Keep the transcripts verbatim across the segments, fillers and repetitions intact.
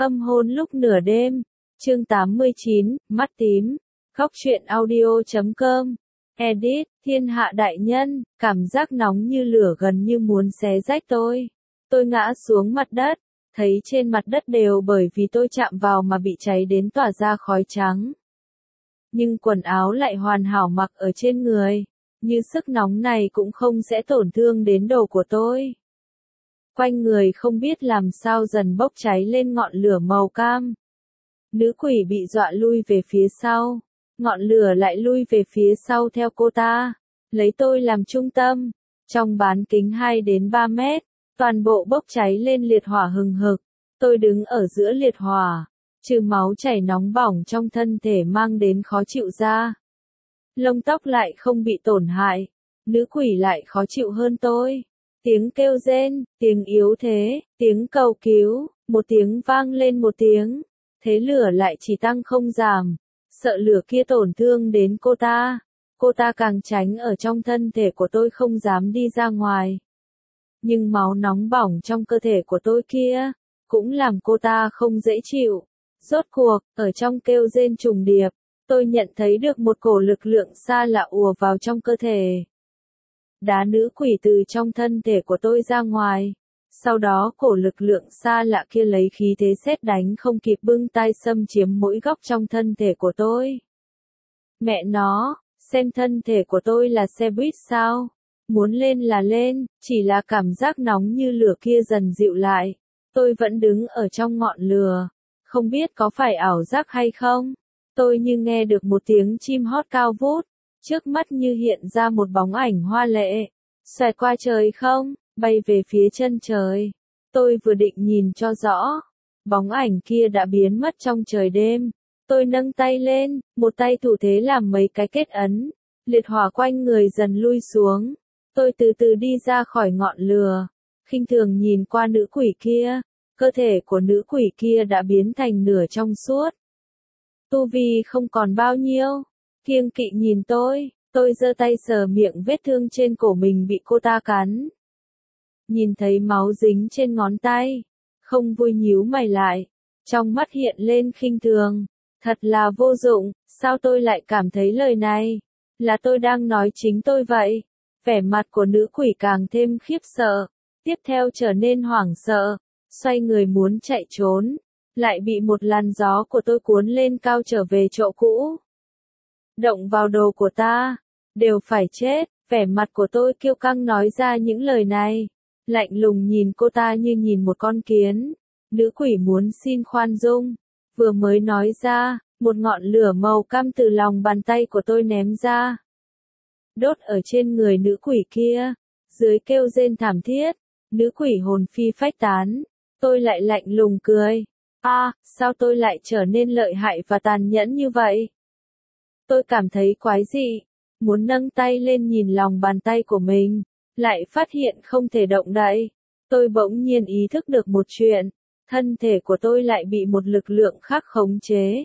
Âm hôn lúc nửa đêm, chương tám mươi chín, mắt tím, khóc chuyện audio chấm com, edit, thiên hạ đại nhân, cảm giác nóng như lửa gần như muốn xé rách tôi. Tôi ngã xuống mặt đất, thấy trên mặt đất đều bởi vì tôi chạm vào mà bị cháy đến tỏa ra khói trắng. Nhưng quần áo lại hoàn hảo mặc ở trên người, như sức nóng này cũng không sẽ tổn thương đến đồ của tôi. Quanh người không biết làm sao dần bốc cháy lên ngọn lửa màu cam. Nữ quỷ bị dọa lui về phía sau, ngọn lửa lại lui về phía sau theo cô ta, lấy tôi làm trung tâm, trong bán kính hai đến ba mét, toàn bộ bốc cháy lên liệt hỏa hừng hực, tôi đứng ở giữa liệt hỏa, trừ máu chảy nóng bỏng trong thân thể mang đến khó chịu ra. Lông tóc lại không bị tổn hại, nữ quỷ lại khó chịu hơn tôi. Tiếng kêu rên, tiếng yếu thế, tiếng cầu cứu, một tiếng vang lên một tiếng, thế lửa lại chỉ tăng không giảm, sợ lửa kia tổn thương đến cô ta, cô ta càng tránh ở trong thân thể của tôi không dám đi ra ngoài. Nhưng máu nóng bỏng trong cơ thể của tôi kia, cũng làm cô ta không dễ chịu. Rốt cuộc, ở trong kêu rên trùng điệp, tôi nhận thấy được một cổ lực lượng xa lạ ùa vào trong cơ thể. Đá nữ quỷ từ trong thân thể của tôi ra ngoài. Sau đó cổ lực lượng xa lạ kia lấy khí thế sét đánh không kịp bưng tay xâm chiếm mỗi góc trong thân thể của tôi. Mẹ nó, xem thân thể của tôi là xe buýt sao? Muốn lên là lên, chỉ là cảm giác nóng như lửa kia dần dịu lại. Tôi vẫn đứng ở trong ngọn lửa. Không biết có phải ảo giác hay không? Tôi như nghe được một tiếng chim hót cao vút. Trước mắt như hiện ra một bóng ảnh hoa lệ, xoẹt qua trời không, bay về phía chân trời. Tôi vừa định nhìn cho rõ, bóng ảnh kia đã biến mất trong trời đêm. Tôi nâng tay lên, một tay thủ thế làm mấy cái kết ấn, liệt hỏa quanh người dần lui xuống. Tôi từ từ đi ra khỏi ngọn lửa, khinh thường nhìn qua nữ quỷ kia, cơ thể của nữ quỷ kia đã biến thành nửa trong suốt. Tu vi không còn bao nhiêu. Kiêng kỵ nhìn tôi, tôi giơ tay sờ miệng vết thương trên cổ mình bị cô ta cắn. Nhìn thấy máu dính trên ngón tay, không vui nhíu mày lại, trong mắt hiện lên khinh thường, thật là vô dụng, sao tôi lại cảm thấy lời này, là tôi đang nói chính tôi vậy. Vẻ mặt của nữ quỷ càng thêm khiếp sợ, tiếp theo trở nên hoảng sợ, xoay người muốn chạy trốn, lại bị một làn gió của tôi cuốn lên cao trở về chỗ cũ. Động vào đồ của ta, đều phải chết, vẻ mặt của tôi kiêu căng nói ra những lời này, lạnh lùng nhìn cô ta như nhìn một con kiến. Nữ quỷ muốn xin khoan dung, vừa mới nói ra, một ngọn lửa màu cam từ lòng bàn tay của tôi ném ra. Đốt ở trên người nữ quỷ kia, dưới kêu rên thảm thiết, nữ quỷ hồn phi phách tán, tôi lại lạnh lùng cười. A, à, sao tôi lại trở nên lợi hại và tàn nhẫn như vậy? Tôi cảm thấy quái dị, muốn nâng tay lên nhìn lòng bàn tay của mình, lại phát hiện không thể động đậy. Tôi bỗng nhiên ý thức được một chuyện, thân thể của tôi lại bị một lực lượng khác khống chế.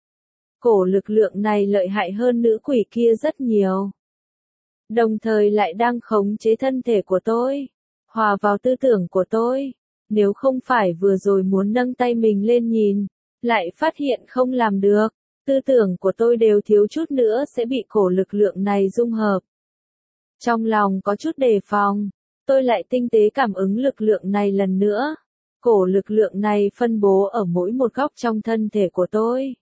Cổ lực lượng này lợi hại hơn nữ quỷ kia rất nhiều. Đồng thời lại đang khống chế thân thể của tôi, hòa vào tư tưởng của tôi. Nếu không phải vừa rồi muốn nâng tay mình lên nhìn, lại phát hiện không làm được. Tư tưởng của tôi đều thiếu chút nữa sẽ bị cổ lực lượng này dung hợp. Trong lòng có chút đề phòng, tôi lại tinh tế cảm ứng lực lượng này lần nữa. Cổ lực lượng này phân bố ở mỗi một góc trong thân thể của tôi.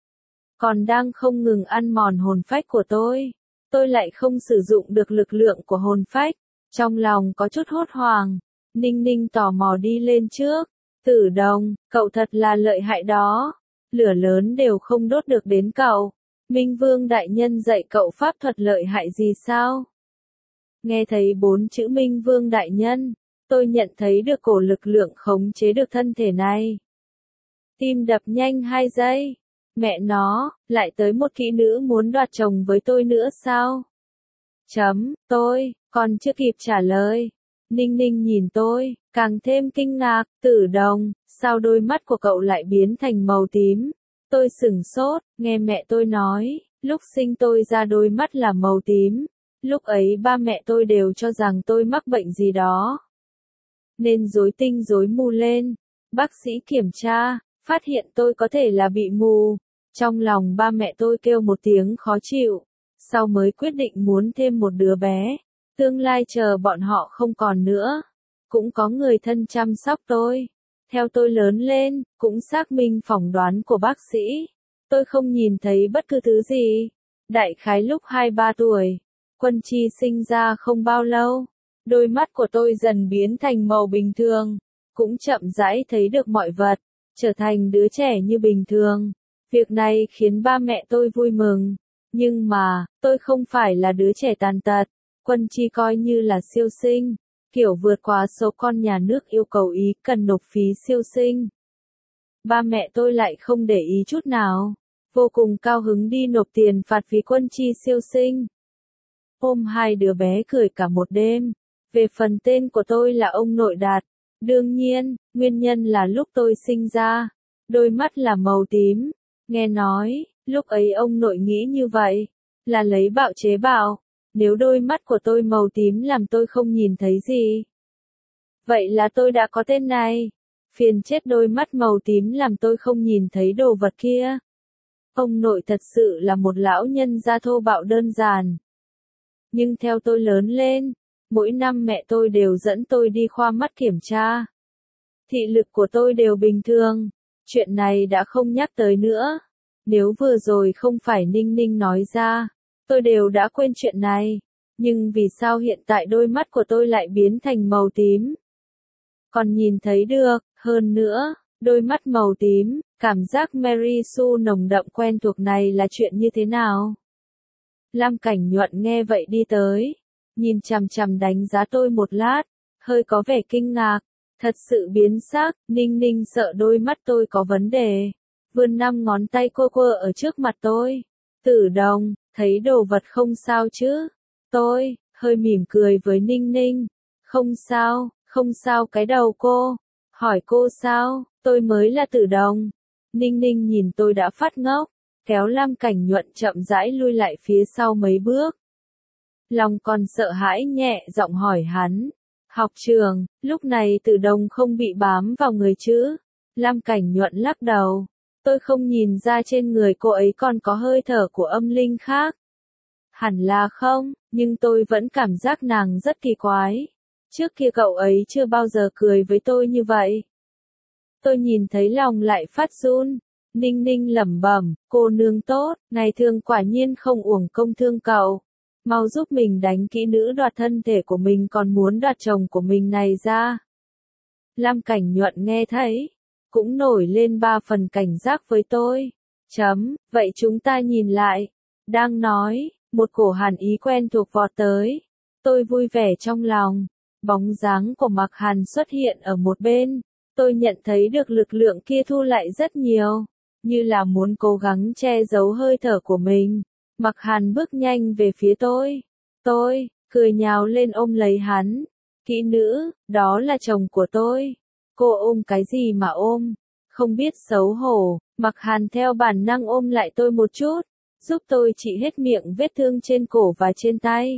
Còn đang không ngừng ăn mòn hồn phách của tôi. Tôi lại không sử dụng được lực lượng của hồn phách. Trong lòng có chút hốt hoảng. Ninh Ninh tò mò đi lên trước. Tử Đồng, cậu thật là lợi hại đó. Lửa lớn đều không đốt được đến cậu. Minh Vương đại nhân dạy cậu pháp thuật lợi hại gì sao? Nghe thấy bốn chữ Minh Vương đại nhân, tôi nhận thấy được cổ lực lượng khống chế được thân thể này. Tim đập nhanh hai giây. Mẹ nó, lại tới một kỹ nữ muốn đoạt chồng với tôi nữa sao? Chấm, tôi, còn chưa kịp trả lời. Ninh Ninh nhìn tôi, càng thêm kinh ngạc. Tử Đồng, sao đôi mắt của cậu lại biến thành màu tím? Tôi sửng sốt, nghe mẹ tôi nói, lúc sinh tôi ra đôi mắt là màu tím. Lúc ấy ba mẹ tôi đều cho rằng tôi mắc bệnh gì đó, nên rối tinh rối mù lên. Bác sĩ kiểm tra, phát hiện tôi có thể là bị mù. Trong lòng ba mẹ tôi kêu một tiếng khó chịu, sau mới quyết định muốn thêm một đứa bé. Tương lai chờ bọn họ không còn nữa, cũng có người thân chăm sóc tôi. Theo tôi lớn lên, cũng xác minh phỏng đoán của bác sĩ. Tôi không nhìn thấy bất cứ thứ gì. Đại khái lúc hai ba tuổi, Quân Chi sinh ra không bao lâu, đôi mắt của tôi dần biến thành màu bình thường, cũng chậm rãi thấy được mọi vật, trở thành đứa trẻ như bình thường. Việc này khiến ba mẹ tôi vui mừng, nhưng mà, tôi không phải là đứa trẻ tàn tật. Quân Chi coi như là siêu sinh, kiểu vượt quá số con nhà nước yêu cầu ý cần nộp phí siêu sinh. Ba mẹ tôi lại không để ý chút nào, vô cùng cao hứng đi nộp tiền phạt phí Quân Chi siêu sinh. Ôm hai đứa bé cười cả một đêm. Về phần tên của tôi là ông nội Đạt. Đương nhiên, nguyên nhân là lúc tôi sinh ra, đôi mắt là màu tím. Nghe nói, lúc ấy ông nội nghĩ như vậy, là lấy bạo chế bạo. Nếu đôi mắt của tôi màu tím làm tôi không nhìn thấy gì, vậy là tôi đã có tên này. Phiền chết, đôi mắt màu tím làm tôi không nhìn thấy đồ vật kia. Ông nội thật sự là một lão nhân gia thô bạo đơn giản. Nhưng theo tôi lớn lên, mỗi năm mẹ tôi đều dẫn tôi đi khoa mắt kiểm tra. Thị lực của tôi đều bình thường. Chuyện này đã không nhắc tới nữa. Nếu vừa rồi không phải Ninh Ninh nói ra, tôi đều đã quên chuyện này. Nhưng vì sao hiện tại đôi mắt của tôi lại biến thành màu tím? Còn nhìn thấy được, hơn nữa, đôi mắt màu tím, cảm giác Mary Sue nồng đậm quen thuộc này là chuyện như thế nào? Lam Cảnh Nhuận nghe vậy đi tới, nhìn chằm chằm đánh giá tôi một lát, hơi có vẻ kinh ngạc, thật sự biến sắc. Ninh Ninh sợ đôi mắt tôi có vấn đề, vươn năm ngón tay quơ quơ ở trước mặt tôi. Tử Đồng, thấy đồ vật không sao chứ? Tôi hơi mỉm cười với Ninh Ninh. Không sao, không sao cái đầu cô. Hỏi cô sao, tôi mới là Tử Đồng. Ninh Ninh nhìn tôi đã phát ngốc, kéo Lam Cảnh Nhuận chậm rãi lui lại phía sau mấy bước. Lòng còn sợ hãi nhẹ giọng hỏi hắn. Học trường, lúc này Tử Đồng không bị bám vào người chứ? Lam Cảnh Nhuận lắc đầu. Tôi không nhìn ra trên người cô ấy còn có hơi thở của âm linh khác. Hẳn là không, nhưng tôi vẫn cảm giác nàng rất kỳ quái. Trước kia cậu ấy chưa bao giờ cười với tôi như vậy. Tôi nhìn thấy lòng lại phát run. Ninh Ninh lẩm bẩm, cô nương tốt, ngày thường quả nhiên không uổng công thương cậu. Mau giúp mình đánh kỹ nữ đoạt thân thể của mình còn muốn đoạt chồng của mình này ra. Lam Cảnh Nhuận nghe thấy, cũng nổi lên ba phần cảnh giác với tôi. Chấm, vậy chúng ta nhìn lại. Đang nói, một cổ hàn ý quen thuộc vọt tới. Tôi vui vẻ trong lòng. Bóng dáng của Mạc Hàn xuất hiện ở một bên. Tôi nhận thấy được lực lượng kia thu lại rất nhiều, như là muốn cố gắng che giấu hơi thở của mình. Mạc Hàn bước nhanh về phía tôi. Tôi, cười nhào lên ôm lấy hắn. Kỹ nữ, đó là chồng của tôi. Cô ôm cái gì mà ôm? Không biết xấu hổ. Mạc Hàn theo bản năng ôm lại tôi một chút, giúp tôi trị hết miệng vết thương trên cổ và trên tay.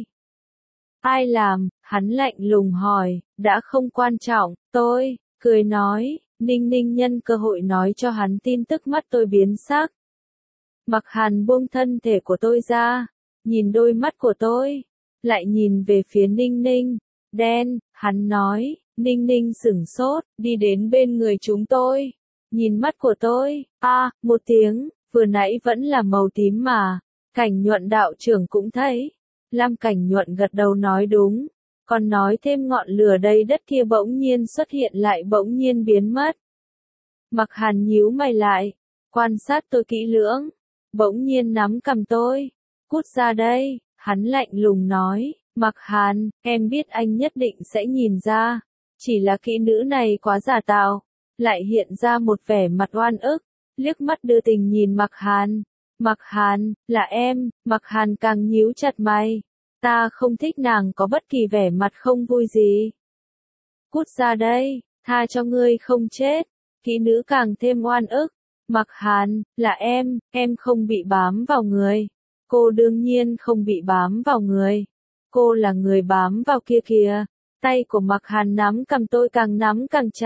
Ai làm? Hắn lạnh lùng hỏi. Đã không quan trọng. Tôi cười nói. Ninh Ninh nhân cơ hội nói cho hắn tin tức, mắt tôi biến sắc. Mạc Hàn buông thân thể của tôi ra, nhìn đôi mắt của tôi, lại nhìn về phía Ninh Ninh. Đen, hắn nói. Ninh Ninh sửng sốt, đi đến bên người chúng tôi, nhìn mắt của tôi. A, à, một tiếng, vừa nãy vẫn là màu tím mà. Cảnh Nhuận đạo trưởng cũng thấy. Lam Cảnh Nhuận gật đầu nói đúng. Còn nói thêm ngọn lửa đầy đất kia bỗng nhiên xuất hiện lại bỗng nhiên biến mất. Mạc Hàn nhíu mày lại, quan sát tôi kỹ lưỡng, bỗng nhiên nắm cầm tôi. Cút ra đây, hắn lạnh lùng nói. Mạc Hàn, em biết anh nhất định sẽ nhìn ra, chỉ là kỹ nữ này quá giả tạo. Lại hiện ra một vẻ mặt oan ức, liếc mắt đưa tình nhìn Mạc Hàn. Mạc Hàn, là em. Mạc Hàn càng nhíu chặt mày. Ta không thích nàng có bất kỳ vẻ mặt không vui gì. Cút ra đây, tha cho ngươi không chết. Kỹ nữ càng thêm oan ức. Mạc Hàn, là em, em không bị bám vào người. Cô đương nhiên không bị bám vào người. Cô là người bám vào kia kìa. Tay của Mạc Hàn nắm cầm tôi càng nắm càng chặt.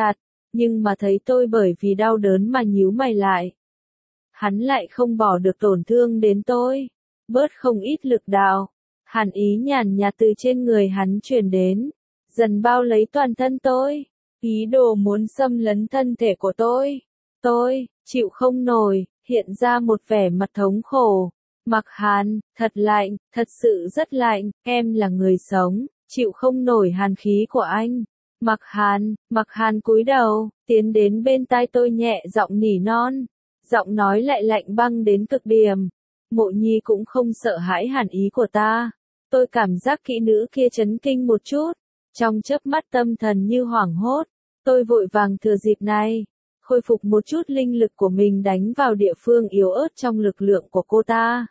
nhưng mà thấy tôi bởi vì đau đớn mà nhíu mày lại. Hắn lại không bỏ được tổn thương đến tôi, bớt không ít lực đạo. Hàn ý nhàn nhạt từ trên người hắn truyền đến, dần bao lấy toàn thân tôi, ý đồ muốn xâm lấn thân thể của tôi. Tôi, chịu không nổi, hiện ra một vẻ mặt thống khổ. Mặc Hàn, thật lạnh, thật sự rất lạnh, em là người sống, chịu không nổi hàn khí của anh. Mặc Hàn, Mặc Hàn cúi đầu, tiến đến bên tai tôi nhẹ giọng nỉ non, giọng nói lại lạnh băng đến cực điểm. Mộ Nhi cũng không sợ hãi hàn ý của ta. Tôi cảm giác kỹ nữ kia chấn kinh một chút, trong chớp mắt tâm thần như hoảng hốt. Tôi vội vàng thừa dịp này, khôi phục một chút linh lực của mình đánh vào địa phương yếu ớt trong lực lượng của cô ta.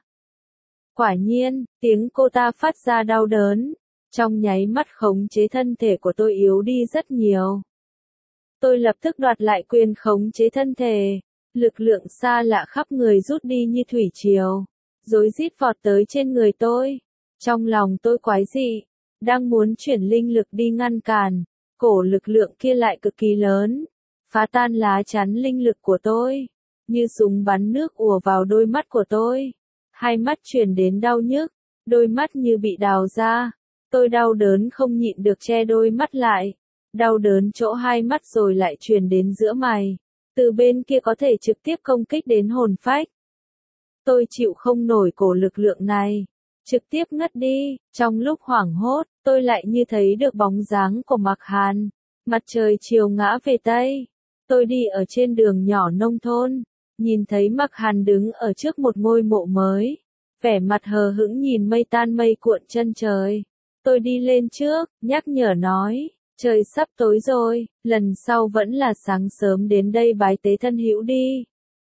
Quả nhiên, tiếng cô ta phát ra đau đớn, trong nháy mắt khống chế thân thể của tôi yếu đi rất nhiều. Tôi lập tức đoạt lại quyền khống chế thân thể, lực lượng xa lạ khắp người rút đi như thủy triều, rối rít vọt tới trên người tôi. Trong lòng tôi quái dị, đang muốn chuyển linh lực đi ngăn cản, cổ lực lượng kia lại cực kỳ lớn, phá tan lá chắn linh lực của tôi, như súng bắn nước ùa vào đôi mắt của tôi. Hai mắt truyền đến đau nhức, đôi mắt như bị đào ra. Tôi đau đớn không nhịn được che đôi mắt lại, đau đớn chỗ hai mắt rồi lại truyền đến giữa mày, từ bên kia có thể trực tiếp công kích đến hồn phách. Tôi chịu không nổi cổ lực lượng này, trực tiếp ngất đi. Trong lúc hoảng hốt, tôi lại như thấy được bóng dáng của Mặc Hàn. Mặt trời chiều ngã về Tây, tôi đi ở trên đường nhỏ nông thôn, nhìn thấy Mặc Hàn đứng ở trước một ngôi mộ mới, vẻ mặt hờ hững nhìn mây tan mây cuộn chân trời. Tôi đi lên trước, nhắc nhở nói, trời sắp tối rồi, lần sau vẫn là sáng sớm đến đây bái tế thân hữu đi.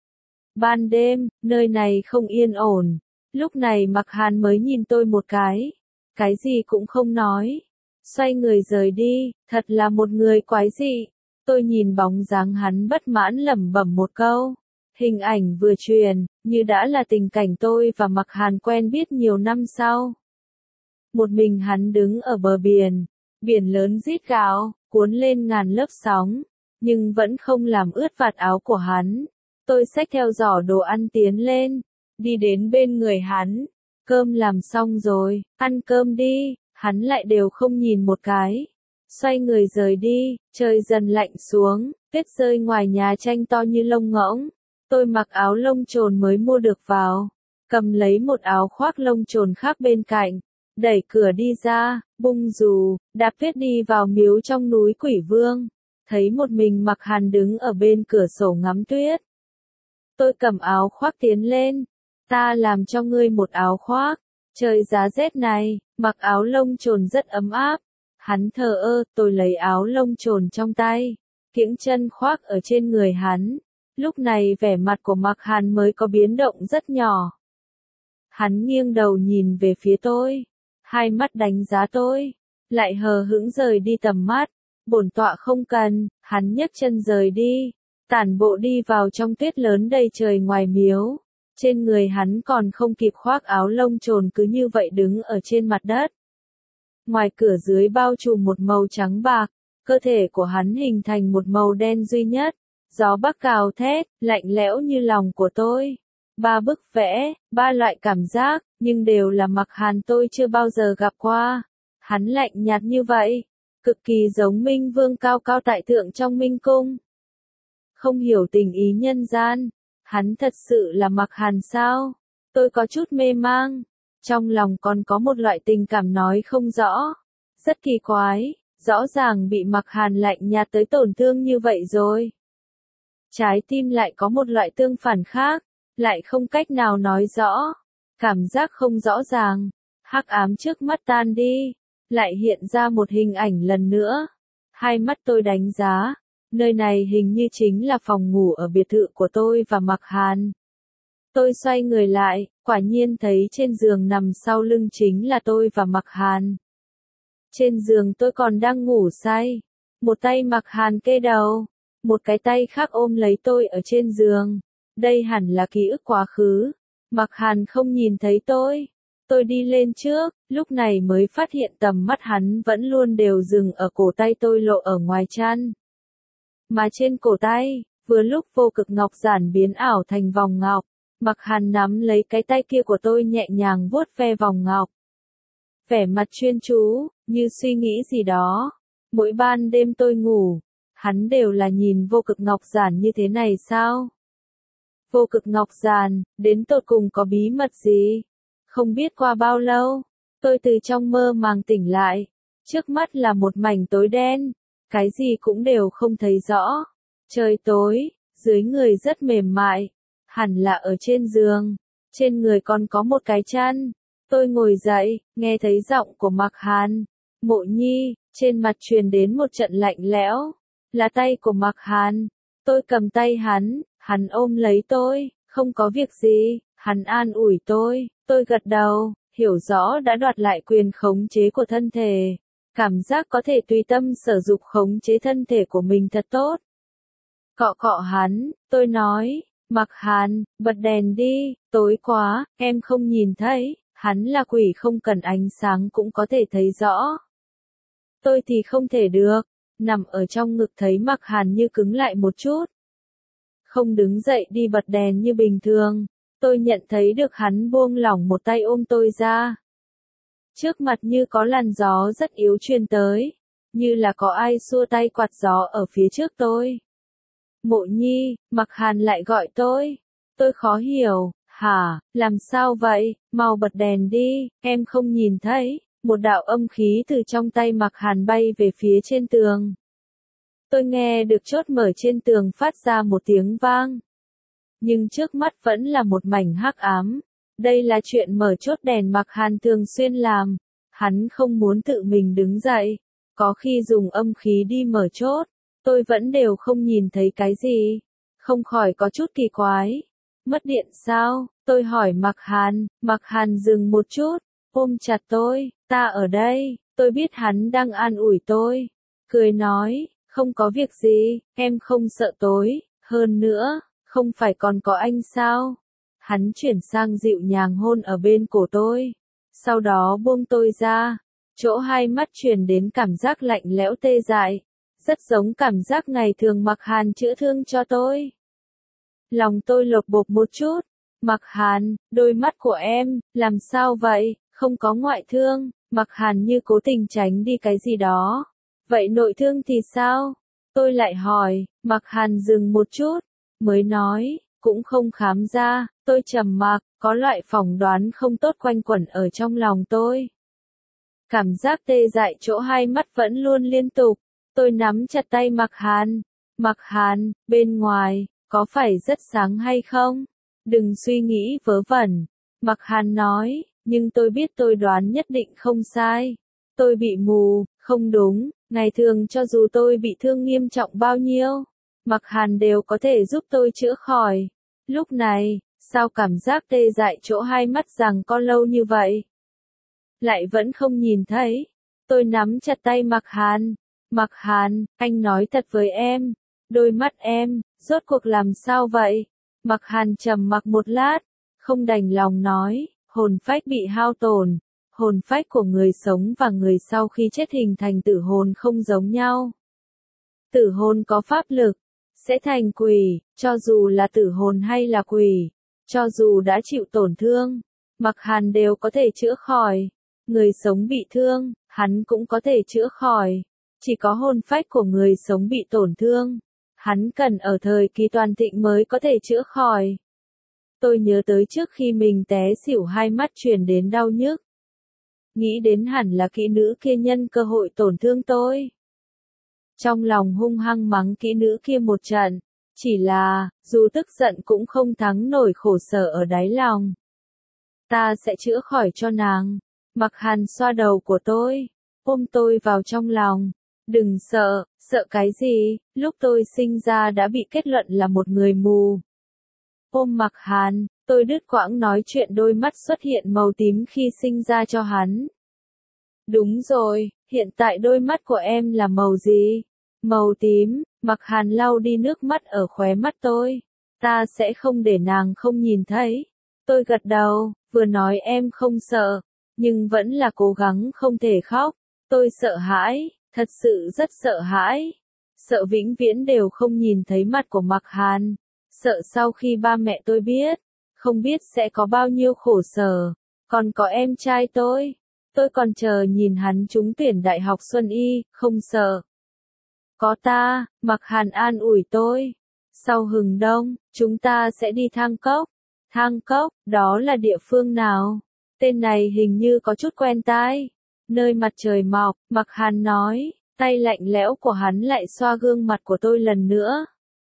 Ban đêm, nơi này không yên ổn, lúc này Mặc Hàn mới nhìn tôi một cái, cái gì cũng không nói, xoay người rời đi, thật là một người quái dị. Tôi nhìn bóng dáng hắn bất mãn lẩm bẩm một câu. Hình ảnh vừa truyền, như đã là tình cảnh tôi và Mặc Hàn quen biết nhiều năm sau. Một mình hắn đứng ở bờ biển, biển lớn rít gào, cuốn lên ngàn lớp sóng, nhưng vẫn không làm ướt vạt áo của hắn. Tôi xách theo giỏ đồ ăn tiến lên, đi đến bên người hắn. Cơm làm xong rồi, ăn cơm đi. Hắn lại đều không nhìn một cái, xoay người rời đi. Trời dần lạnh xuống, tuyết rơi ngoài nhà tranh to như lông ngỗng. Tôi mặc áo lông trồn mới mua được vào, cầm lấy một áo khoác lông trồn khác bên cạnh, đẩy cửa đi ra, bung dù, đạp tuyết đi vào miếu trong núi Quỷ Vương. Thấy một mình Mặc Hàn đứng ở bên cửa sổ ngắm tuyết. Tôi cầm áo khoác tiến lên, ta làm cho ngươi một áo khoác. Trời giá rét này, mặc áo lông trồn rất ấm áp. Hắn thờ ơ, tôi lấy áo lông trồn trong tay, kiễng chân khoác ở trên người hắn. Lúc này vẻ mặt của Mặc Hàn mới có biến động rất nhỏ. Hắn nghiêng đầu nhìn về phía tôi, hai mắt đánh giá tôi, lại hờ hững rời đi tầm mắt. Bổn tọa không cần. Hắn nhấc chân rời đi, tản bộ đi vào trong tuyết lớn đầy trời ngoài miếu. Trên người hắn còn không kịp khoác áo lông trồn cứ như vậy đứng ở trên mặt đất. Ngoài cửa dưới bao trùm một màu trắng bạc, cơ thể của hắn hình thành một màu đen duy nhất. Gió bắc gào thét, lạnh lẽo như lòng của tôi. Ba bức vẽ, ba loại cảm giác, nhưng đều là Mặc Hàn tôi chưa bao giờ gặp qua. Hắn lạnh nhạt như vậy, cực kỳ giống Minh Vương cao cao tại thượng trong Minh Cung. Không hiểu tình ý nhân gian, hắn thật sự là Mặc Hàn sao? Tôi có chút mê mang, trong lòng còn có một loại tình cảm nói không rõ. Rất kỳ quái, rõ ràng bị Mặc Hàn lạnh nhạt tới tổn thương như vậy rồi. Trái tim lại có một loại tương phản khác, lại không cách nào nói rõ. Cảm giác không rõ ràng, hắc ám trước mắt tan đi, lại hiện ra một hình ảnh lần nữa. Hai mắt tôi đánh giá, nơi này hình như chính là phòng ngủ ở biệt thự của tôi và Mặc Hàn. Tôi xoay người lại, quả nhiên thấy trên giường nằm sau lưng chính là tôi và Mặc Hàn. Trên giường tôi còn đang ngủ say, một tay Mặc Hàn kê đầu, một cái tay khác ôm lấy tôi ở trên giường. Đây hẳn là ký ức quá khứ. Mặc Hàn không nhìn thấy tôi. Tôi đi lên trước, lúc này mới phát hiện tầm mắt hắn vẫn luôn đều dừng ở cổ tay tôi lộ ở ngoài chăn. mà trên cổ tay, vừa lúc vô cực ngọc giản biến ảo thành vòng ngọc. Mặc Hàn nắm lấy cái tay kia của tôi nhẹ nhàng vuốt ve vòng ngọc. Vẻ mặt chuyên chú, như suy nghĩ gì đó. Mỗi ban đêm tôi ngủ, hắn đều là nhìn vô cực ngọc giản như thế này sao? Vô cực ngọc giản, đến tột cùng có bí mật gì? Không biết qua bao lâu, tôi từ trong mơ màng tỉnh lại. Trước mắt là một mảnh tối đen, cái gì cũng đều không thấy rõ. Trời tối, dưới người rất mềm mại, hẳn là ở trên giường, trên người còn có một cái chăn. Tôi ngồi dậy, nghe thấy giọng của Mạc Hàn. Mộ Nhi, trên mặt truyền đến một trận lạnh lẽo. Là tay của Mạc Hàn. Tôi cầm tay hắn, hắn ôm lấy tôi, không có việc gì, hắn an ủi tôi. Tôi gật đầu, hiểu rõ đã đoạt lại quyền khống chế của thân thể. Cảm giác có thể tùy tâm sử dụng khống chế thân thể của mình thật tốt. Cọ cọ hắn, tôi nói, Mạc Hàn, bật đèn đi, tối quá, em không nhìn thấy, hắn là quỷ không cần ánh sáng cũng có thể thấy rõ. Tôi thì không thể được, nằm ở trong ngực thấy Mạc Hàn như cứng lại một chút. Không đứng dậy đi bật đèn như bình thường, tôi nhận thấy được hắn buông lỏng một tay ôm tôi ra. Trước mặt như có làn gió rất yếu truyền tới, như là có ai xua tay quạt gió ở phía trước tôi. Mộ Nhi, Mạc Hàn lại gọi tôi. Tôi khó hiểu, hả, làm sao vậy, mau bật đèn đi, em không nhìn thấy. Một đạo âm khí từ trong tay Mạc Hàn bay về phía trên tường. Tôi nghe được chốt mở trên tường phát ra một tiếng vang. Nhưng trước mắt vẫn là một mảnh hắc ám. Đây là chuyện mở chốt đèn Mạc Hàn thường xuyên làm. Hắn không muốn tự mình đứng dậy. Có khi dùng âm khí đi mở chốt. Tôi vẫn đều không nhìn thấy cái gì. Không khỏi có chút kỳ quái. Mất điện sao? Tôi hỏi Mạc Hàn. Mạc Hàn dừng một chút. Ôm chặt tôi. Ta ở đây. Tôi biết hắn đang an ủi tôi. Cười nói. Không có việc gì. Em không sợ tối. Hơn nữa. Không phải còn có anh sao? Hắn chuyển sang dịu nhàng hôn ở bên cổ tôi. Sau đó buông tôi ra. Chỗ hai mắt truyền đến cảm giác lạnh lẽo tê dại. Rất giống cảm giác ngày thường Mạc Hàn chữa thương cho tôi. Lòng tôi lột bột một chút. Mạc Hàn, đôi mắt của em, làm sao vậy, không có ngoại thương. Mạc Hàn như cố tình tránh đi cái gì đó. Vậy nội thương thì sao? Tôi lại hỏi. Mạc Hàn dừng một chút, mới nói, cũng không khám ra. Tôi trầm mặc, có loại phỏng đoán không tốt quanh quẩn ở trong lòng tôi. Cảm giác tê dại chỗ hai mắt vẫn luôn liên tục. Tôi nắm chặt tay Mạc Hàn. Mạc Hàn, bên ngoài, có phải rất sáng hay không? Đừng suy nghĩ vớ vẩn. Mạc Hàn nói, nhưng tôi biết tôi đoán nhất định không sai. Tôi bị mù, không đúng, ngày thường cho dù tôi bị thương nghiêm trọng bao nhiêu, Mạc Hàn đều có thể giúp tôi chữa khỏi. Lúc này, sao cảm giác tê dại chỗ hai mắt rằng có lâu như vậy? Lại vẫn không nhìn thấy. Tôi nắm chặt tay Mạc Hàn. Mạc Hàn, anh nói thật với em. Đôi mắt em, rốt cuộc làm sao vậy? Mạc Hàn trầm mặc một lát, không đành lòng nói, hồn phách bị hao tổn. Hồn phách của người sống và người sau khi chết hình thành tử hồn không giống nhau. Tử hồn có pháp lực, sẽ thành quỷ, cho dù là tử hồn hay là quỷ, cho dù đã chịu tổn thương, Mạc Hàn đều có thể chữa khỏi. Người sống bị thương, hắn cũng có thể chữa khỏi. Chỉ có hồn phách của người sống bị tổn thương, hắn cần ở thời kỳ toàn thịnh mới có thể chữa khỏi. Tôi nhớ tới trước khi mình té xỉu hai mắt truyền đến đau nhức. Nghĩ đến hẳn là kỹ nữ kia nhân cơ hội tổn thương tôi. Trong lòng hung hăng mắng kỹ nữ kia một trận. Chỉ là, dù tức giận cũng không thắng nổi khổ sở ở đáy lòng. Ta sẽ chữa khỏi cho nàng. Mạc Hàn xoa đầu của tôi, ôm tôi vào trong lòng. Đừng sợ, sợ cái gì, lúc tôi sinh ra đã bị kết luận là một người mù. Ôm Mạc Hàn, tôi đứt quãng nói chuyện đôi mắt xuất hiện màu tím khi sinh ra cho hắn. Đúng rồi, hiện tại đôi mắt của em là màu gì? Màu tím. Mạc Hàn lau đi nước mắt ở khóe mắt tôi. Ta sẽ không để nàng không nhìn thấy. Tôi gật đầu, vừa nói em không sợ, nhưng vẫn là cố gắng không thể khóc. Tôi sợ hãi, thật sự rất sợ hãi. sợ vĩnh viễn đều không nhìn thấy mặt của Mạc Hàn, sợ sau khi ba mẹ tôi biết, không biết sẽ có bao nhiêu khổ sở, còn có em trai tôi, tôi còn chờ nhìn hắn trúng tuyển Đại học Xuân Y, không sợ. Có ta, Mạc Hàn an ủi tôi. Sau hừng đông, chúng ta sẽ đi Thang Cốc. Thang Cốc, đó là địa phương nào? Tên này hình như có chút quen tai. Nơi mặt trời mọc, Mạc Hàn nói, tay lạnh lẽo của hắn lại xoa gương mặt của tôi lần nữa.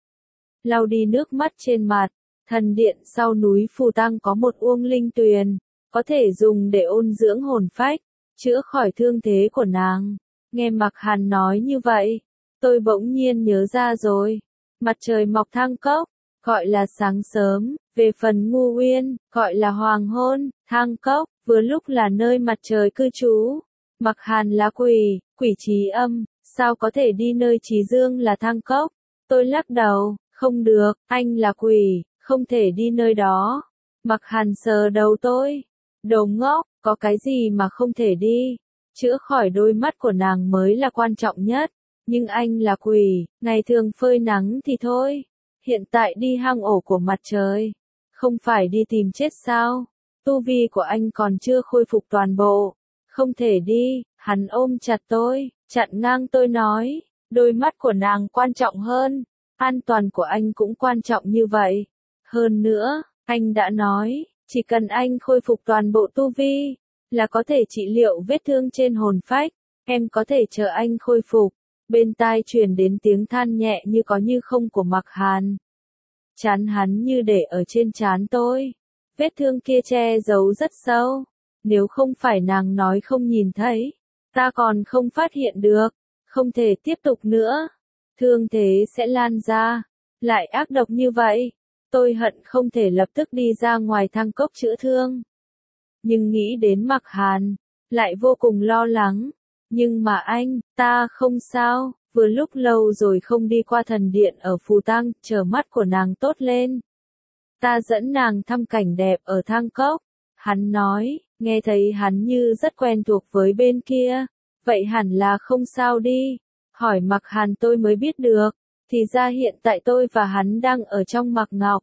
Lau đi nước mắt trên mặt, thần điện sau núi Phù Tăng có một uông linh tuyền, có thể dùng để ôn dưỡng hồn phách, chữa khỏi thương thế của nàng. Nghe Mạc Hàn nói như vậy, tôi bỗng nhiên nhớ ra rồi. Mặt trời mọc Thang Cốc, gọi là sáng sớm, về phần Ngu Uyên, gọi là hoàng hôn, Thang Cốc, vừa lúc là nơi mặt trời cư trú. Mạc Hàn là quỷ, quỷ trí âm, sao có thể đi nơi trí dương là Thang Cốc? Tôi lắc đầu, không được, anh là quỷ, không thể đi nơi đó. Mạc Hàn sờ đầu tôi, đồ ngốc, có cái gì mà không thể đi? Chữa khỏi đôi mắt của nàng mới là quan trọng nhất. Nhưng anh là quỷ, ngày thường phơi nắng thì thôi. Hiện tại đi hang ổ của mặt trời, không phải đi tìm chết sao? Tu vi của anh còn chưa khôi phục toàn bộ. Không thể đi, hắn ôm chặt tôi, chặn ngang tôi nói, đôi mắt của nàng quan trọng hơn, an toàn của anh cũng quan trọng như vậy. Hơn nữa, anh đã nói, chỉ cần anh khôi phục toàn bộ tu vi, là có thể trị liệu vết thương trên hồn phách, em có thể chờ anh khôi phục. Bên tai truyền đến tiếng than nhẹ như có như không của Mạc Hàn. Chán hắn như để ở trên trán tôi. Vết thương kia che giấu rất sâu. Nếu không phải nàng nói không nhìn thấy, ta còn không phát hiện được. Không thể tiếp tục nữa. Thương thế sẽ lan ra. Lại ác độc như vậy. Tôi hận không thể lập tức đi ra ngoài Thang Cốc chữa thương. Nhưng nghĩ đến Mạc Hàn, lại vô cùng lo lắng. Nhưng mà anh, ta không sao, vừa lúc lâu rồi không đi qua thần điện ở Phù Tăng, chờ mắt của nàng tốt lên. Ta dẫn nàng thăm cảnh đẹp ở Thang Cốc. Hắn nói, nghe thấy hắn như rất quen thuộc với bên kia. Vậy hẳn là không sao đi. Hỏi Mạc Hàn tôi mới biết được. Thì ra hiện tại tôi và hắn đang ở trong Mạc Ngọc.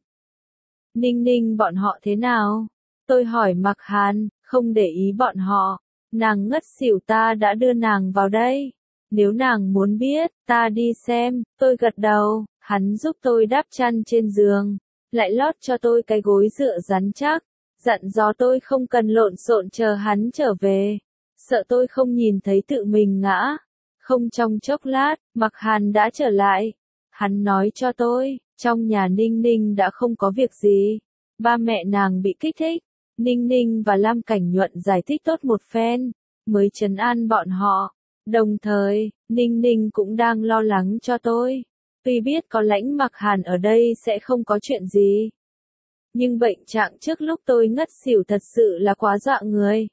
Ninh Ninh bọn họ thế nào? Tôi hỏi Mạc Hàn, không để ý bọn họ. Nàng ngất xỉu, ta đã đưa nàng vào đây. Nếu nàng muốn biết, ta đi xem. Tôi gật đầu, hắn giúp tôi đắp chăn trên giường, lại lót cho tôi cái gối dựa rắn chắc, dặn dò tôi không cần lộn xộn chờ hắn trở về, sợ tôi không nhìn thấy tự mình ngã. Không trong chốc lát, Mạc Hàn đã trở lại. Hắn nói cho tôi, trong nhà Ninh Ninh đã không có việc gì. Ba mẹ nàng bị kích thích. Ninh Ninh và Lam Cảnh Nhuận giải thích tốt một phen, mới trấn an bọn họ. Đồng thời, Ninh Ninh cũng đang lo lắng cho tôi. Tuy biết có Lãnh Mạc Hàn ở đây sẽ không có chuyện gì. Nhưng bệnh trạng trước lúc tôi ngất xỉu thật sự là quá dọa người.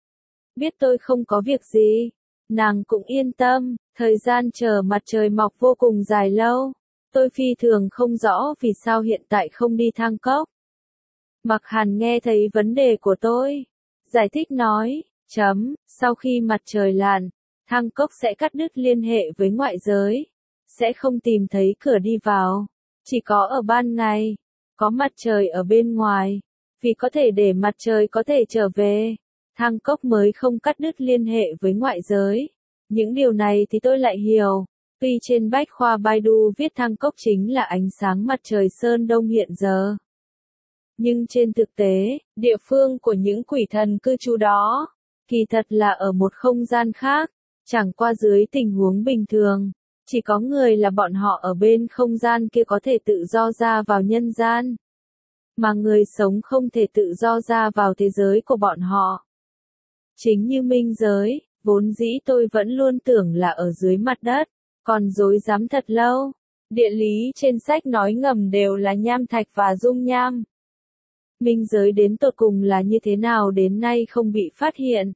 Biết tôi không có việc gì, nàng cũng yên tâm, thời gian chờ mặt trời mọc vô cùng dài lâu. Tôi phi thường không rõ vì sao hiện tại không đi Thang Cốc. Mạc Hàn nghe thấy vấn đề của tôi, giải thích nói, chấm, sau khi mặt trời lặn, Thang Cốc sẽ cắt đứt liên hệ với ngoại giới, sẽ không tìm thấy cửa đi vào, chỉ có ở ban ngày, có mặt trời ở bên ngoài, vì có thể để mặt trời có thể trở về, Thang Cốc mới không cắt đứt liên hệ với ngoại giới. Những điều này thì tôi lại hiểu, tuy trên bách khoa Baidu viết Thang Cốc chính là ánh sáng mặt trời Sơn Đông hiện giờ. Nhưng trên thực tế, địa phương của những quỷ thần cư trú đó, kỳ thật là ở một không gian khác, chẳng qua dưới tình huống bình thường, chỉ có người là bọn họ ở bên không gian kia có thể tự do ra vào nhân gian, mà người sống không thể tự do ra vào thế giới của bọn họ. Chính như minh giới, vốn dĩ tôi vẫn luôn tưởng là ở dưới mặt đất, còn dối dám thật lâu. Địa lý trên sách nói ngầm đều là nham thạch và dung nham. Minh giới đến tột cùng là như thế nào đến nay không bị phát hiện.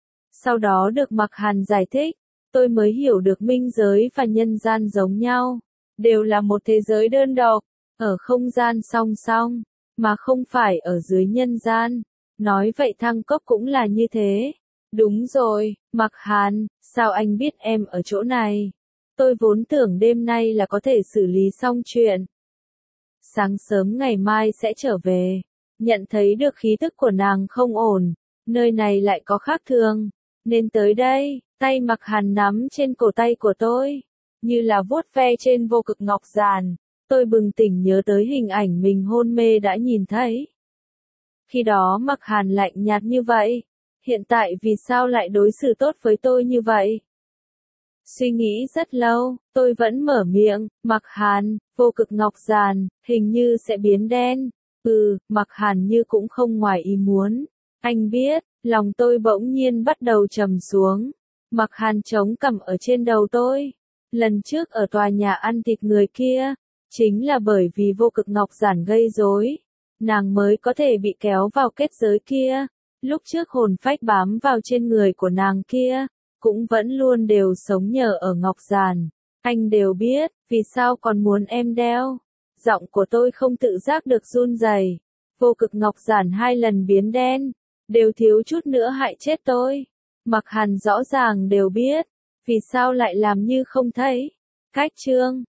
Sau đó được Mạc Hàn giải thích, tôi mới hiểu được minh giới và nhân gian giống nhau, đều là một thế giới đơn độc, ở không gian song song, mà không phải ở dưới nhân gian. Nói vậy Thang Cốc cũng là như thế. Đúng rồi, Mạc Hàn, sao anh biết em ở chỗ này? Tôi vốn tưởng đêm nay là có thể xử lý xong chuyện. Sáng sớm ngày mai sẽ trở về. Nhận thấy được khí tức của nàng không ổn, nơi này lại có khác thường, nên tới đây, tay Mặc Hàn nắm trên cổ tay của tôi, như là vuốt ve trên vô cực ngọc giàn. Tôi bừng tỉnh nhớ tới hình ảnh mình hôn mê đã nhìn thấy. Khi đó Mặc Hàn lạnh nhạt như vậy, hiện tại vì sao lại đối xử tốt với tôi như vậy? Suy nghĩ rất lâu, tôi vẫn mở miệng, Mặc Hàn, vô cực ngọc giàn, hình như sẽ biến đen. Ừ, Mặc Hàn như cũng không ngoài ý muốn. Anh biết, lòng tôi bỗng nhiên bắt đầu trầm xuống. Mặc Hàn chống cằm ở trên đầu tôi. Lần trước ở tòa nhà ăn thịt người kia, chính là bởi vì vô cực ngọc giản gây rối, nàng mới có thể bị kéo vào kết giới kia. Lúc trước hồn phách bám vào trên người của nàng kia, cũng vẫn luôn đều sống nhờ ở ngọc giản. Anh đều biết, vì sao còn muốn em đeo. Giọng của tôi không tự giác được run rẩy. Vô cực ngọc giản hai lần biến đen, đều thiếu chút nữa hại chết tôi. Mặc Hàn rõ ràng đều biết, vì sao lại làm như không thấy. Cách chương